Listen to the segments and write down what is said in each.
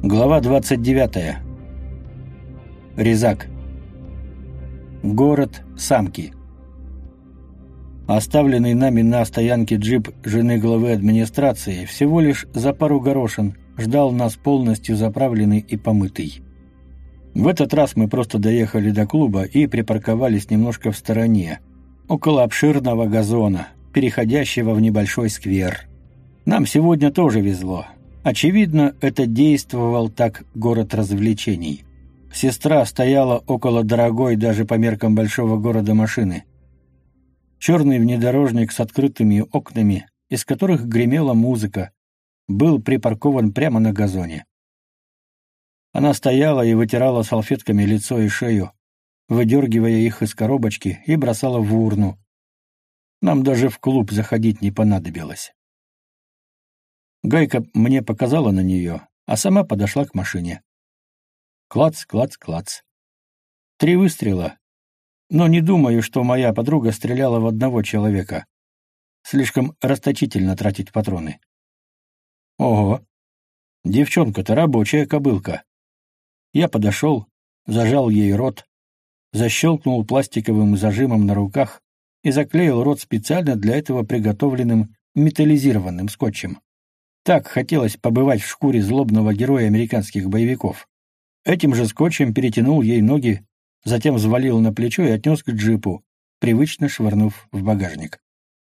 Глава 29. Резак. Город Самки. Оставленный нами на стоянке джип жены главы администрации всего лишь за пару горошин ждал нас полностью заправленный и помытый. В этот раз мы просто доехали до клуба и припарковались немножко в стороне, около обширного газона, переходящего в небольшой сквер. Нам сегодня тоже везло. Очевидно, это действовал так город развлечений. Сестра стояла около дорогой даже по меркам большого города машины. Черный внедорожник с открытыми окнами, из которых гремела музыка, был припаркован прямо на газоне. Она стояла и вытирала салфетками лицо и шею, выдергивая их из коробочки и бросала в урну. Нам даже в клуб заходить не понадобилось. Гайка мне показала на нее, а сама подошла к машине. Клац, клац, клац. 3 выстрела. Но не думаю, что моя подруга стреляла в одного человека. Слишком расточительно тратить патроны. Ого! Девчонка-то рабочая кобылка. Я подошел, зажал ей рот, защелкнул пластиковым зажимом на руках и заклеил рот специально для этого приготовленным металлизированным скотчем. Так хотелось побывать в шкуре злобного героя американских боевиков. Этим же скотчем перетянул ей ноги, затем взвалил на плечо и отнес к джипу, привычно швырнув в багажник.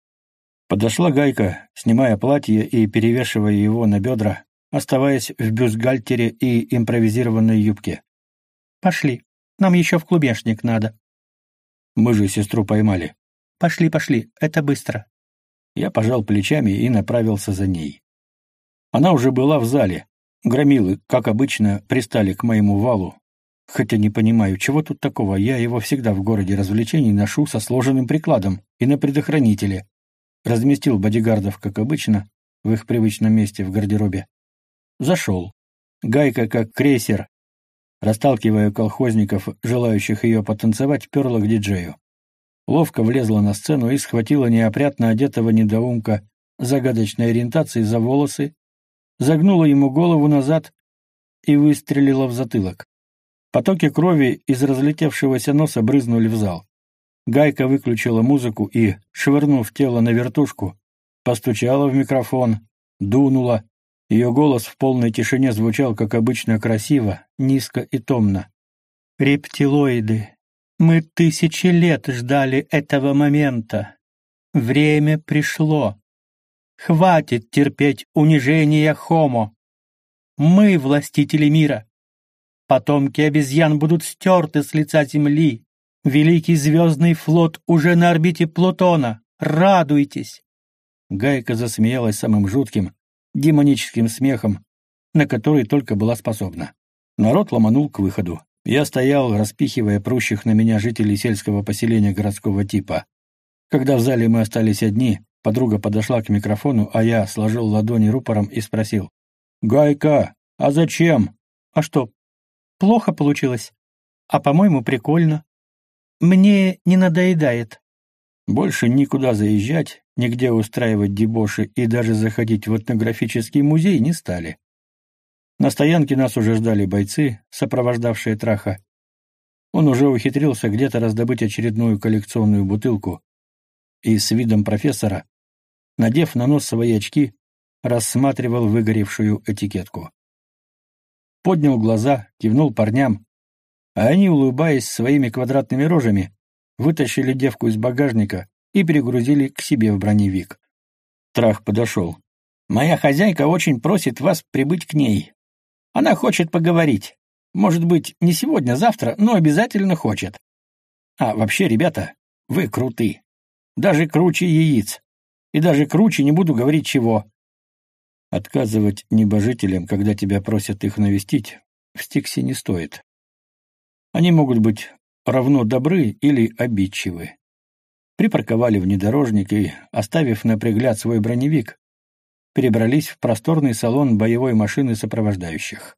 Подошла Гайка, снимая платье и перевешивая его на бедра, оставаясь в бюстгальтере и импровизированной юбке. «Пошли, нам еще в клубешник надо». «Мы же сестру поймали». «Пошли, пошли, это быстро». Я пожал плечами и направился за ней. Она уже была в зале. Громилы, как обычно, пристали к моему валу. Хотя не понимаю, чего тут такого, я его всегда в городе развлечений ношу со сложенным прикладом и на предохранителе. Разместил бодигардов, как обычно, в их привычном месте в гардеробе. Зашел. Гайка, как крейсер, расталкивая колхозников, желающих ее потанцевать, перла к диджею. Ловко влезла на сцену и схватила неопрятно одетого недоумка загадочной ориентации за волосы, загнула ему голову назад и выстрелила в затылок. Потоки крови из разлетевшегося носа брызнули в зал. Гайка выключила музыку и, швырнув тело на вертушку, постучала в микрофон, дунула. Ее голос в полной тишине звучал, как обычно, красиво, низко и томно. «Рептилоиды, мы 1000 лет ждали этого момента. Время пришло. Хватит терпеть унижение Хомо. Мы властители мира. Потомки обезьян будут стерты с лица Земли. Великий звездный флот уже на орбите Плутона. Радуйтесь!» Гайка засмеялась самым жутким, демоническим смехом, на который только была способна. Народ ломанул к выходу. Я стоял, распихивая прущих на меня жителей сельского поселения городского типа. Когда в зале мы остались одни, подруга подошла к микрофону, а я сложил ладони рупором и спросил: «Гайка, а зачем?» «А что, плохо получилось? А по-моему, прикольно. Мне не надоедает». Больше никуда заезжать, нигде устраивать дебоши и даже заходить в этнографический музей не стали. На стоянке нас уже ждали бойцы, сопровождавшие Траха. Он уже ухитрился где-то раздобыть очередную коллекционную бутылку и с видом профессора, надев на нос свои очки, рассматривал выгоревшую этикетку. Поднял глаза, кивнул парням, а они, улыбаясь своими квадратными рожами, вытащили девку из багажника и перегрузили к себе в броневик. Трах подошел. «Моя хозяйка очень просит вас прибыть к ней. Она хочет поговорить. Может быть, не сегодня, завтра, но обязательно хочет. А вообще, ребята, вы круты. Даже круче яиц. И даже круче не буду говорить чего». Отказывать небожителям, когда тебя просят их навестить, в Стиксе не стоит. Они могут быть равно добры или обидчивы. Припарковали внедорожник и, оставив на пригляд свой броневик, перебрались в просторный салон боевой машины сопровождающих.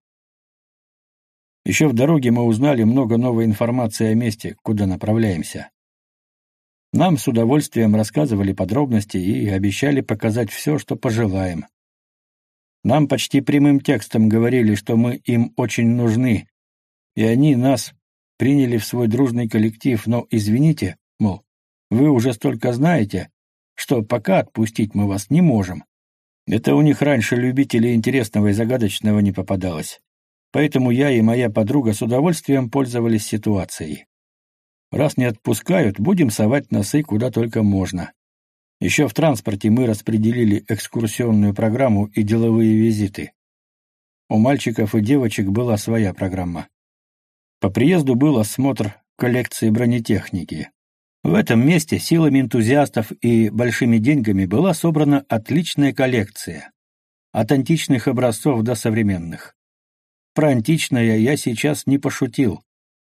Еще в дороге мы узнали много новой информации о месте, куда направляемся. Нам с удовольствием рассказывали подробности и обещали показать все, что пожелаем. Нам почти прямым текстом говорили, что мы им очень нужны, и они нас приняли в свой дружный коллектив, но, извините, мол, вы уже столько знаете, что пока отпустить мы вас не можем. Это у них раньше любителей интересного и загадочного не попадалось. Поэтому я и моя подруга с удовольствием пользовались ситуацией. Раз не отпускают, будем совать носы куда только можно. Еще в транспорте мы распределили экскурсионную программу и деловые визиты. У мальчиков и девочек была своя программа. По приезду был осмотр коллекции бронетехники. В этом месте силами энтузиастов и большими деньгами была собрана отличная коллекция. От античных образцов до современных. Про античное я сейчас не пошутил.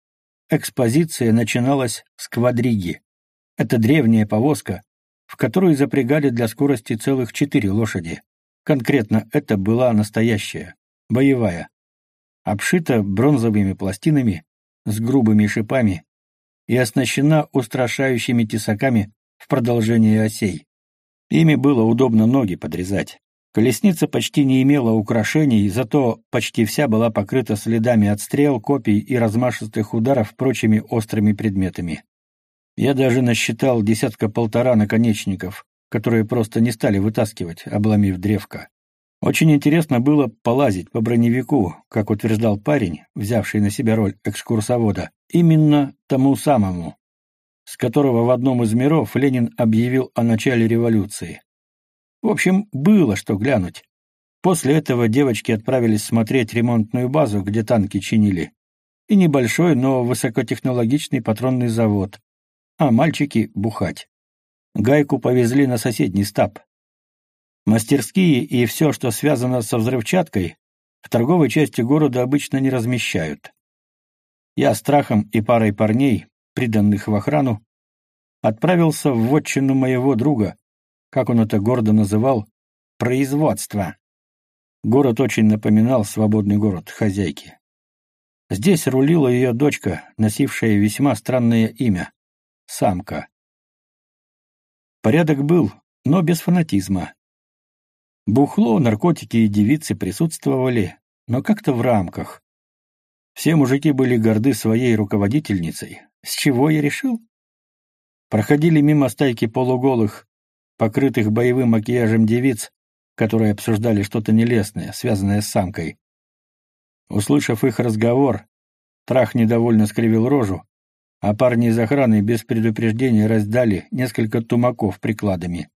Экспозиция начиналась с квадриги. Это древняя повозка, в которую запрягали для скорости целых 4 лошади. Конкретно это была настоящая, боевая. Обшита бронзовыми пластинами с грубыми шипами и оснащена устрашающими тесаками в продолжении осей. Ими было удобно ноги подрезать. Колесница почти не имела украшений, зато почти вся была покрыта следами от стрел, копий и размашистых ударов прочими острыми предметами. Я даже насчитал 10-1.5 наконечников, которые просто не стали вытаскивать, обломив древко. Очень интересно было полазить по броневику, как утверждал парень, взявший на себя роль экскурсовода, именно тому самому, с которого в одном из миров Ленин объявил о начале революции. В общем, было что глянуть. После этого девочки отправились смотреть ремонтную базу, где танки чинили, и небольшой, но высокотехнологичный патронный завод, а мальчики — бухать. Гайку повезли на соседний стаб. Мастерские и все, что связано со взрывчаткой, в торговой части города обычно не размещают. Я с Страхом и парой парней, приданных в охрану, отправился в вотчину моего друга, как он это гордо называл, производство. Город очень напоминал свободный город хозяйки. Здесь рулила ее дочка, носившая весьма странное имя — Самка. Порядок был, но без фанатизма. Бухло, наркотики и девицы присутствовали, но как-то в рамках. Все мужики были горды своей руководительницей. С чего я решил? Проходили мимо стайки полуголых, покрытых боевым макияжем девиц, которые обсуждали что-то нелестное, связанное с Самкой. Услышав их разговор, Трах недовольно скривил рожу, а парни из охраны без предупреждения раздали несколько тумаков прикладами.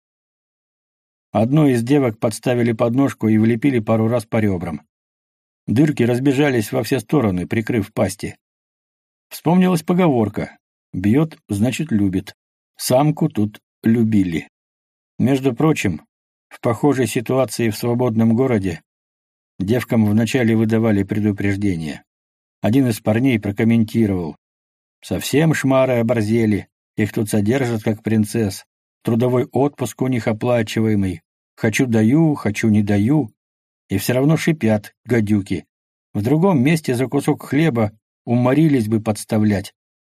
Одной из девок подставили подножку и влепили пару раз по ребрам. Дырки разбежались во все стороны, прикрыв пасти. Вспомнилась поговорка: «Бьет, значит, любит». Самку тут любили. Между прочим, в похожей ситуации в свободном городе девкам вначале выдавали предупреждение. Один из парней прокомментировал: «Совсем шмары оборзели, их тут содержат как принцесс. Трудовой отпуск у них оплачиваемый. Хочу даю, хочу не даю. И все равно шипят, гадюки. В другом месте за кусок хлеба уморились бы подставлять.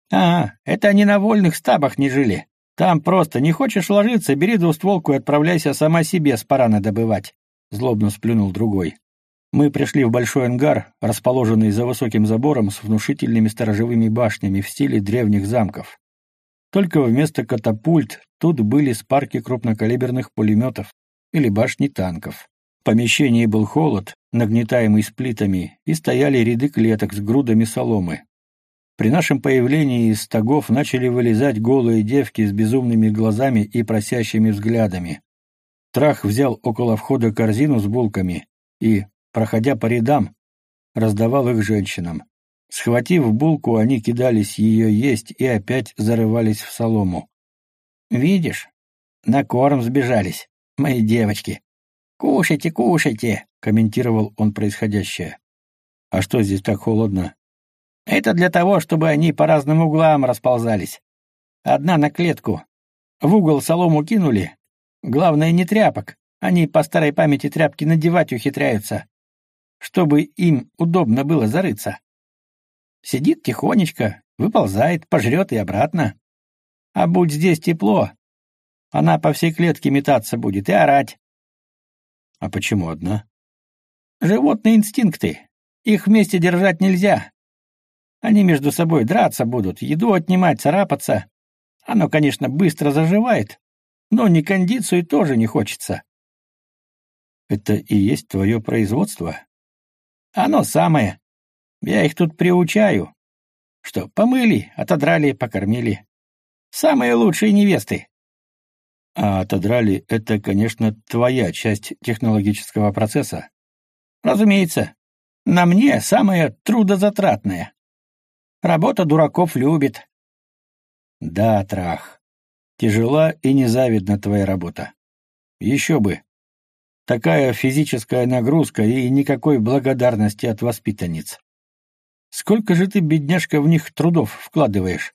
Это они на вольных стабах не жили. Там просто не хочешь ложиться, бери двустволку и отправляйся сама себе спараны добывать», — злобно сплюнул другой. Мы пришли в большой ангар, расположенный за высоким забором с внушительными сторожевыми башнями в стиле древних замков. Только вместо катапульт тут были спарки крупнокалиберных пулеметов или башни танков. В помещении был холод, нагнетаемый сплитами, и стояли ряды клеток с грудами соломы. При нашем появлении из стогов начали вылезать голые девки с безумными глазами и просящими взглядами. Трах взял около входа корзину с булками и, проходя по рядам, раздавал их женщинам. Схватив булку, они кидались ее есть и опять зарывались в солому. «Видишь, на корм сбежались, мои девочки. Кушайте, кушайте», — комментировал он происходящее. «А что здесь так холодно?» «Это для того, чтобы они по разным углам расползались. Одна на клетку. В угол солому кинули. Главное, не тряпок. Они по старой памяти тряпки надевать ухитряются, чтобы им удобно было зарыться. Сидит тихонечко, выползает, пожрет и обратно. А будь здесь тепло, она по всей клетке метаться будет и орать». «А почему одна?» Животные инстинкты. Их вместе держать нельзя. Они между собой драться будут, еду отнимать, царапаться. Оно, конечно, быстро заживает, но ни кондицию тоже не хочется. Это и есть твое производство? Оно самое. Я их тут приучаю. Что, помыли, отодрали, покормили. Самые лучшие невесты. А отодрали — это, конечно, твоя часть технологического процесса. Разумеется. На мне самое трудозатратное. Работа дураков любит. Да, Трах. Тяжела и незавидна твоя работа. Еще бы. Такая физическая нагрузка и никакой благодарности от воспитанниц. Сколько же ты, бедняжка, в них трудов вкладываешь?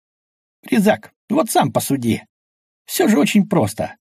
Резак, вот сам посуди. Все же очень просто.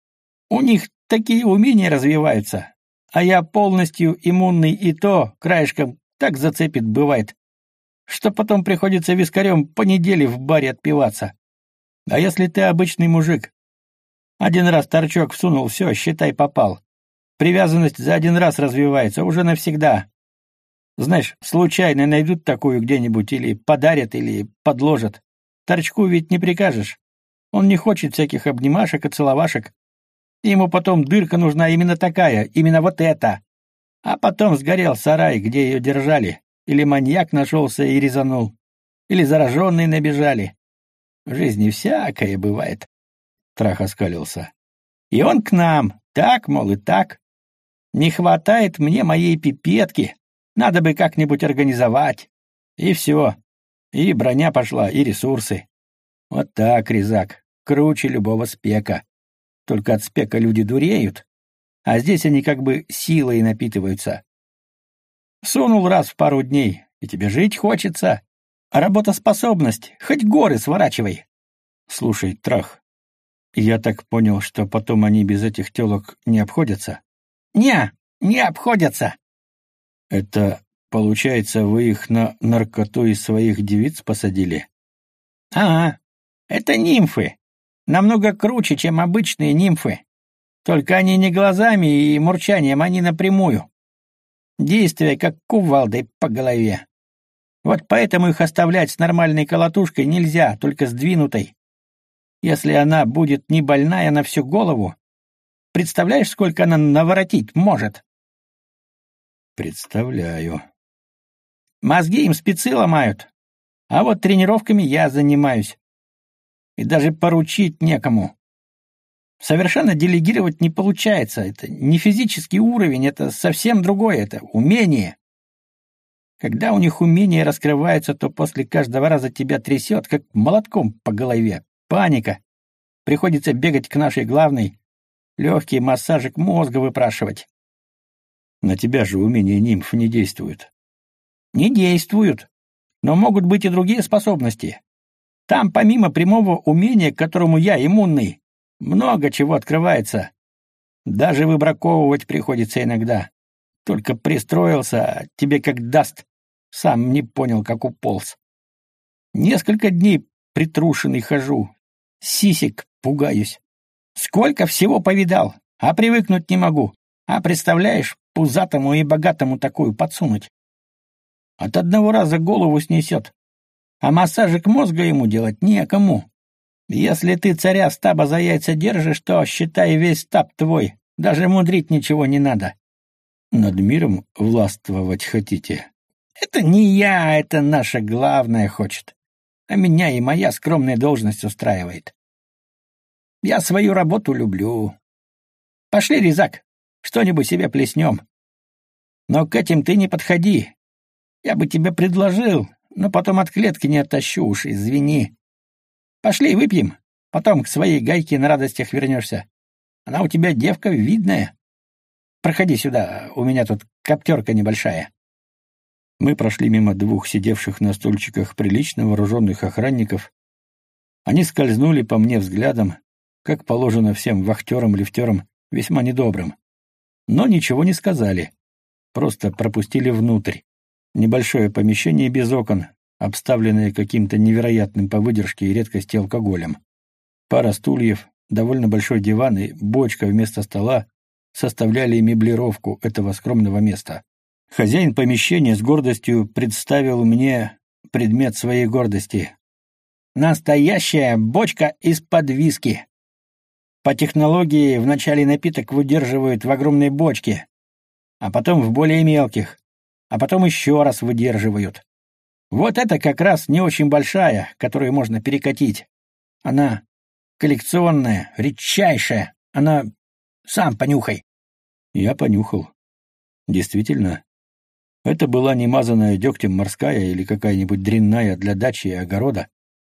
У них такие умения развиваются, а я полностью иммунный, и то краешком так зацепит бывает, что потом приходится вискарем по неделе в баре отпиваться. А если ты обычный мужик? Один раз торчок всунул, все, считай, попал. Привязанность за один раз развивается, уже навсегда. Знаешь, случайно найдут такую где-нибудь, или подарят, или подложат. Торчку ведь не прикажешь. Он не хочет всяких обнимашек и целовашек. Ему потом дырка нужна именно такая, именно вот эта. А потом сгорел сарай, где ее держали. Или маньяк нашелся и резанул. Или зараженные набежали. В жизни всякое бывает. Трах оскалился. И он к нам. Так, мол, и так. Не хватает мне моей пипетки. Надо бы как-нибудь организовать. И все. И броня пошла, и ресурсы. Вот так, Резак. Круче любого спека. Только от спека люди дуреют. А здесь они как бы силой напитываются. Сунул раз в пару дней, и тебе жить хочется. А работоспособность, хоть горы сворачивай. Слушай, Трах, я так понял, что потом они без этих телок не обходятся? Не обходятся. Это, получается, вы их на наркоту из своих девиц посадили? Ага, это нимфы. Намного круче, чем обычные нимфы. Только они не глазами и мурчанием, они напрямую. Действие как кувалдой по голове. Вот поэтому их оставлять с нормальной колотушкой нельзя, только сдвинутой. Если она будет не больная на всю голову, представляешь, сколько она наворотить может? Представляю. Мозги им спецы ломают, а вот тренировками я занимаюсь. И даже поручить некому. Совершенно делегировать не получается. Это не физический уровень, это совсем другое, это умение. Когда у них умение раскрывается, то после каждого раза тебя трясет, как молотком по голове. Паника. Приходится бегать к нашей главной, легкий массажик мозга выпрашивать. На тебя же умения нимф не действуют. Не действуют. Но могут быть и другие способности. Там, помимо прямого умения, к которому я иммунный, много чего открывается. Даже выбраковывать приходится иногда. Только пристроился, а тебе как даст. Сам не понял, как уполз. Несколько дней притрушенный хожу. Сисек пугаюсь. Сколько всего повидал, а привыкнуть не могу. А представляешь, пузатому и богатому такую подсунуть. От одного раза голову снесет. А массажик мозга ему делать некому. Если ты царя стаба за яйца держишь, то, считай, весь стаб твой. Даже мудрить ничего не надо. Над миром властвовать хотите? Это не я, это наша главная хочет. А меня и моя скромная должность устраивает. Я свою работу люблю. Пошли, Резак, что-нибудь себе плеснем. Но к этим ты не подходи. Я бы тебе предложил, но потом от клетки не оттащу уж, извини. Пошли, выпьем, потом к своей гайке на радостях вернешься. Она у тебя девка видная. Проходи сюда, у меня тут коптерка небольшая. Мы прошли мимо двух сидевших на стульчиках прилично вооруженных охранников. Они скользнули по мне взглядом, как положено всем вахтерам-лифтерам, весьма недобрым. Но ничего не сказали, просто пропустили внутрь. Небольшое помещение без окон, обставленное каким-то невероятным по выдержке и редкости алкоголем. Пара стульев, довольно большой диван и бочка вместо стола, составляли меблировку этого скромного места. Хозяин помещения с гордостью представил мне предмет своей гордости. Настоящая бочка из-под виски. По технологии вначале напиток выдерживают в огромной бочке, а потом в более мелких, а потом еще раз выдерживают. Вот это как раз не очень большая, которую можно перекатить. Она коллекционная, редчайшая. Она... Сам понюхай. Я понюхал. Действительно, это была не мазаная дегтем морская или какая-нибудь дрянная для дачи и огорода.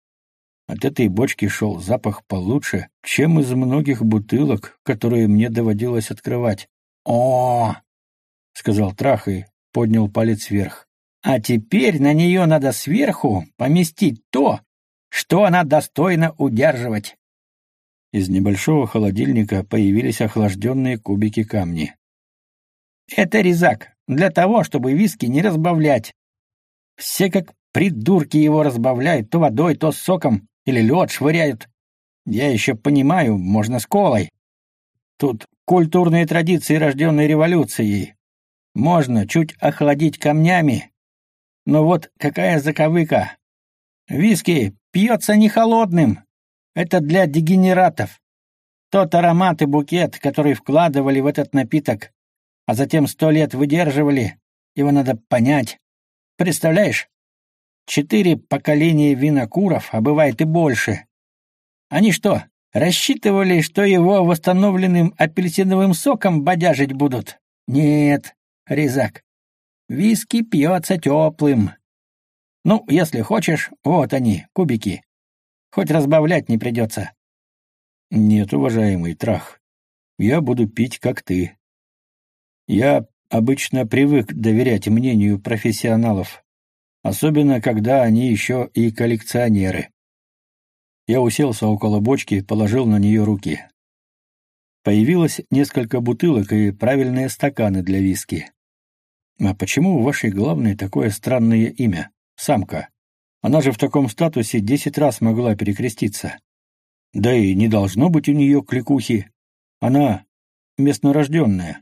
От этой бочки шел запах получше, чем из многих бутылок, которые мне доводилось открывать. «О!» — сказал Трах и поднял палец вверх. «А теперь на нее надо сверху поместить то, что она достойна удерживать». Из небольшого холодильника появились охлажденные кубики камни. «Это резак, для того, чтобы виски не разбавлять. Все как придурки его разбавляют то водой, то соком, или лед швыряют. Я еще понимаю, можно с колой. Тут культурные традиции, рожденные революцией. Можно чуть охладить камнями. Но вот какая заковыка. Виски пьется не холодным. Это для дегенератов. Тот аромат и букет, который вкладывали в этот напиток, а затем 100 лет выдерживали, его надо понять. Представляешь? 4 поколения винокуров, а бывает и больше. Они что, рассчитывали, что его восстановленным апельсиновым соком бодяжить будут? Нет, резак. Виски пьется теплым. Ну, если хочешь, вот они, кубики. Хоть разбавлять не придется. Нет, уважаемый Трах, я буду пить, как ты. Я обычно привык доверять мнению профессионалов, особенно когда они еще и коллекционеры. Я уселся около бочки, положил на нее руки. Появилось несколько бутылок и правильные стаканы для виски. А почему у вашей главной такое странное имя — Самка? Она же в таком статусе 10 раз могла перекреститься. Да и не должно быть у нее кликухи. Она местнорожденная.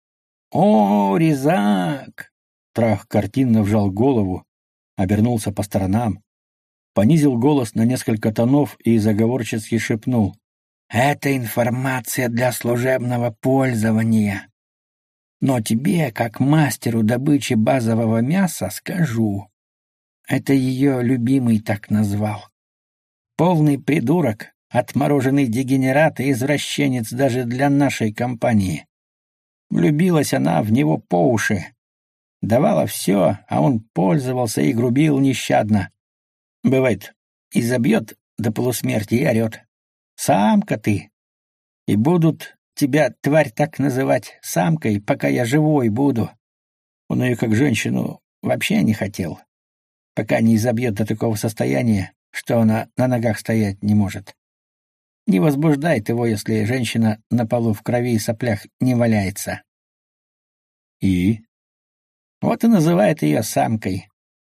«О, резак!» Трах картинно вжал голову, обернулся по сторонам, понизил голос на несколько тонов и заговорчески шепнул. «Это информация для служебного пользования. Но тебе, как мастеру добычи базового мяса, скажу. Это ее любимый так назвал. Полный придурок, отмороженный дегенерат и извращенец даже для нашей компании. Влюбилась она в него по уши. Давала все, а он пользовался и грубил нещадно. Бывает, и забьет до полусмерти и орет. «Самка ты!» И будут тебя, тварь, так называть самкой, пока я живой буду. Он ее как женщину вообще не хотел, пока не изобьет до такого состояния, что она на ногах стоять не может. Не возбуждает его, если женщина на полу в крови и соплях не валяется. И? Вот и называет ее самкой.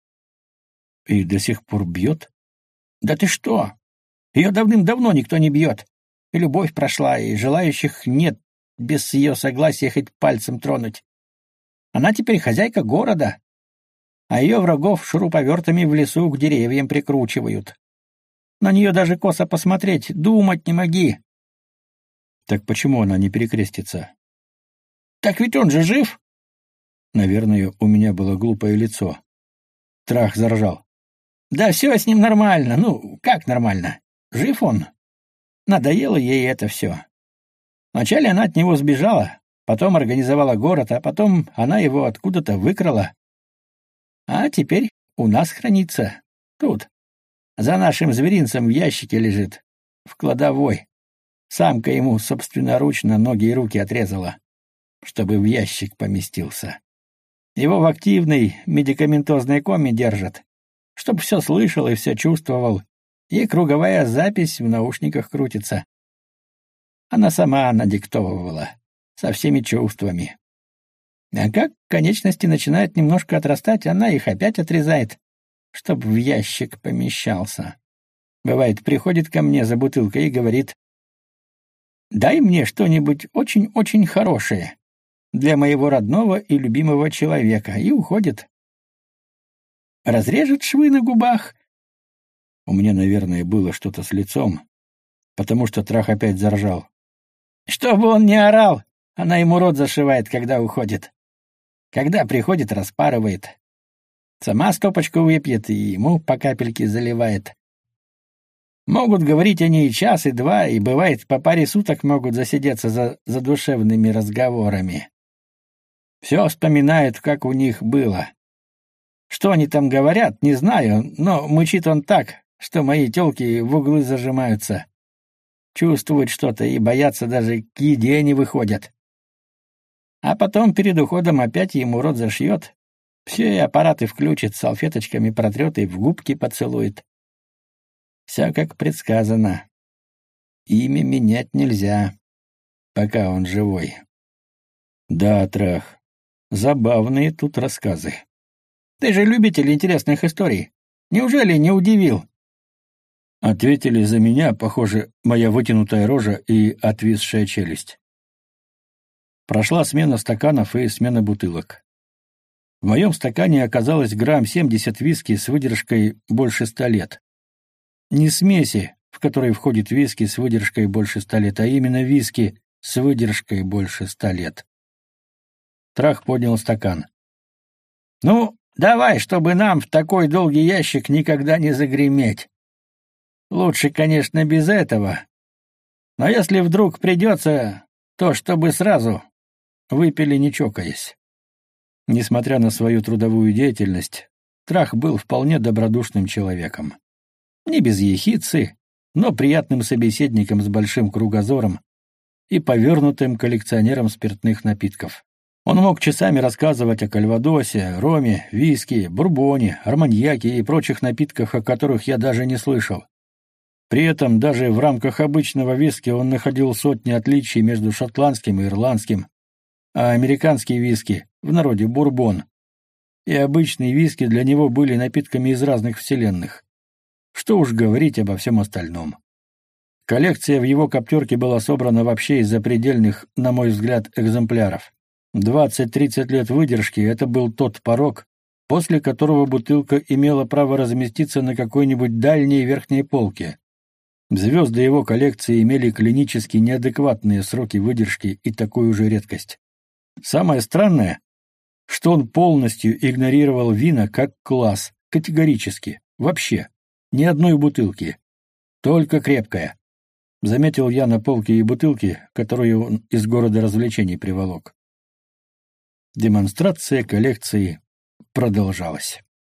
И до сих пор бьет? Да ты что? Ее давным-давно никто не бьет. И любовь прошла, и желающих нет без ее согласия хоть пальцем тронуть. Она теперь хозяйка города, а ее врагов шуруповертами в лесу к деревьям прикручивают. На нее даже косо посмотреть, думать не моги. Так почему она не перекрестится? Так ведь он же жив. Наверное, у меня было глупое лицо. Трах заржал. Да все с ним нормально. Ну, как нормально? Жив он. Надоело ей это все. Вначале она от него сбежала, потом организовала город, а потом она его откуда-то выкрала. А теперь у нас хранится. Тут. За нашим зверинцем в ящике лежит. В кладовой. Самка ему собственноручно ноги и руки отрезала, чтобы в ящик поместился. Его в активной медикаментозной коме держат, чтоб все слышал и все чувствовал, и круговая запись в наушниках крутится. Она сама надиктовывала, со всеми чувствами. А как конечности начинают немножко отрастать, она их опять отрезает, чтоб в ящик помещался. Бывает, приходит ко мне за бутылкой и говорит: дай мне что-нибудь очень-очень хорошее для моего родного и любимого человека, и уходит. Разрежет швы на губах. У меня, наверное, было что-то с лицом, потому что Трах опять заржал. Чтобы он не орал, она ему рот зашивает, когда уходит. Когда приходит, распарывает. Сама стопочку выпьет и ему по капельке заливает. Могут говорить они и час, и два, и, бывает, по паре суток могут засидеться за задушевными разговорами. Все вспоминают, как у них было. Что они там говорят, не знаю, но мычит он так, что мои тёлки в углы зажимаются. Чувствуют что-то и боятся, даже к еде не выходят. А потом перед уходом опять ему рот зашьет, все и аппараты включит, салфеточками протрет и в губки поцелует. Все как предсказано. Имя менять нельзя, пока он живой. Да, Трах, забавные тут рассказы. Ты же любитель интересных историй. Неужели не удивил? Ответили за меня, похоже, моя вытянутая рожа и отвисшая челюсть. Прошла смена стаканов и смена бутылок. В моем стакане оказалось грамм 70 виски с выдержкой больше 100 лет. Не смеси, в которой входит виски с выдержкой больше 100 лет, а именно виски с выдержкой больше 100 лет. Трах поднял стакан. «Ну, давай, чтобы нам в такой долгий ящик никогда не загреметь. Лучше, конечно, без этого. Но если вдруг придется, то чтобы сразу выпили не чокаясь». Несмотря на свою трудовую деятельность, Трах был вполне добродушным человеком. Не без ехидцы, но приятным собеседником с большим кругозором и повернутым коллекционером спиртных напитков. Он мог часами рассказывать о кальвадосе, роме, виски, бурбоне, арманьяке и прочих напитках, о которых я даже не слышал. При этом даже в рамках обычного виски он находил сотни отличий между шотландским и ирландским, а американские виски, в народе бурбон, и обычные виски для него были напитками из разных вселенных. Что уж говорить обо всем остальном. Коллекция в его коптерке была собрана вообще из запредельных, на мой взгляд, экземпляров. 20-30 лет выдержки — это был тот порог, после которого бутылка имела право разместиться на какой-нибудь дальней верхней полке. Звезды его коллекции имели клинически неадекватные сроки выдержки и такую же редкость. Самое странное, что он полностью игнорировал вина как класс, категорически, вообще, ни одной бутылки, только крепкая. Заметил я на полке и бутылки, которую он из города развлечений приволок. Демонстрация коллекции продолжалась.